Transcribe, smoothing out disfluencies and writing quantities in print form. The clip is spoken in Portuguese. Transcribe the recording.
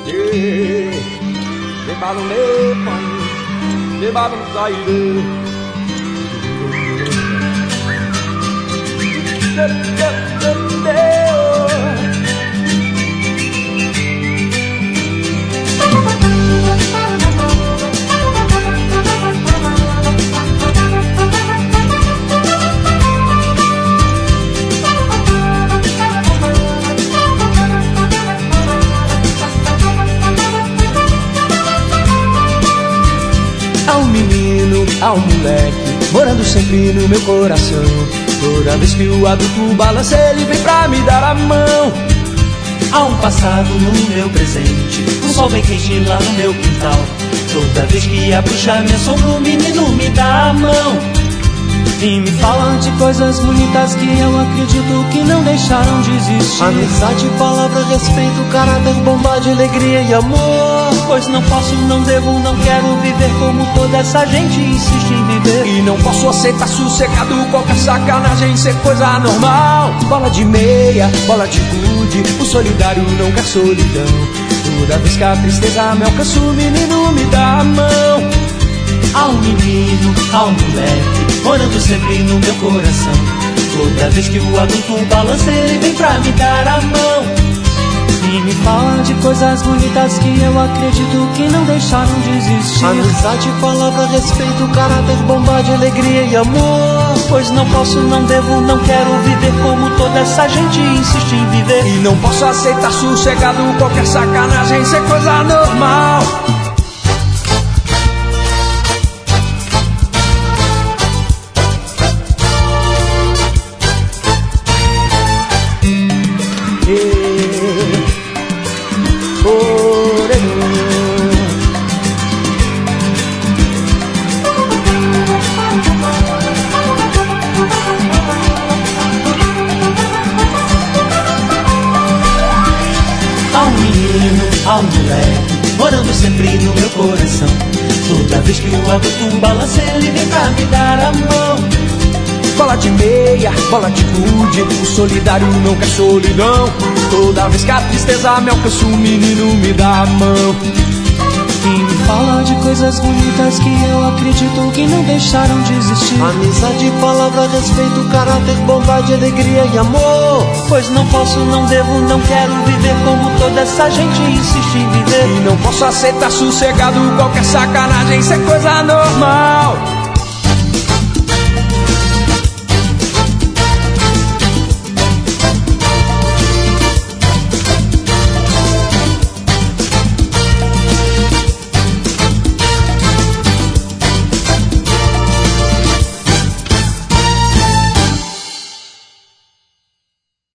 Levaram meu pai, levaram saída. Há um menino, há um moleque, morando sempre no meu coração. Toda vez que o adulto balança, ele vem pra me dar a mão. Há um passado no meu presente, um sol bem quente lá no meu quintal. Toda vez que a bruxa me assombra, o menino me dá a mão E me falam de coisas bonitas que eu acredito que não deixaram de existir. Amizade, palavra, respeito, caráter, bondade, alegria e amor. Pois não posso, não devo, não quero viver como toda essa gente insiste em viver. E não posso aceitar sossegado qualquer sacanagem ser coisa normal. Bola de meia, bola de gude, o solidário não quer solidão. Toda vez que a tristeza me alcança, o menino me dá a mão. Há um menino, há um moleque, morando sempre no meu coração. Toda vez que o adulto balança, ele vem pra me dar a mão. E me fala de coisas bonitas que eu acredito que não deixaram de existir. Amizade, palavra, respeito, caráter, bondade, alegria e amor. Pois não posso, não devo, não quero viver como toda essa gente insiste em viver. E não posso aceitar sossegado qualquer sacanagem ser coisa normal. Há um moleque, morando sempre no meu coração. Toda vez que o adulto balança, ele vem pra me dar a mão. Bola de meia, bola de gude, o solidário não quer solidão. Toda vez que a tristeza me alcança, o menino me dá a mão. E me fala de coisas bonitas que eu acredito que não deixaram de existir. Amizade, palavra, respeito, caráter, bondade, alegria e amor. Pois não posso, não devo, não quero viver como toda essa gente insiste em viver. E não posso aceitar sossegado qualquer sacanagem ser coisa normal.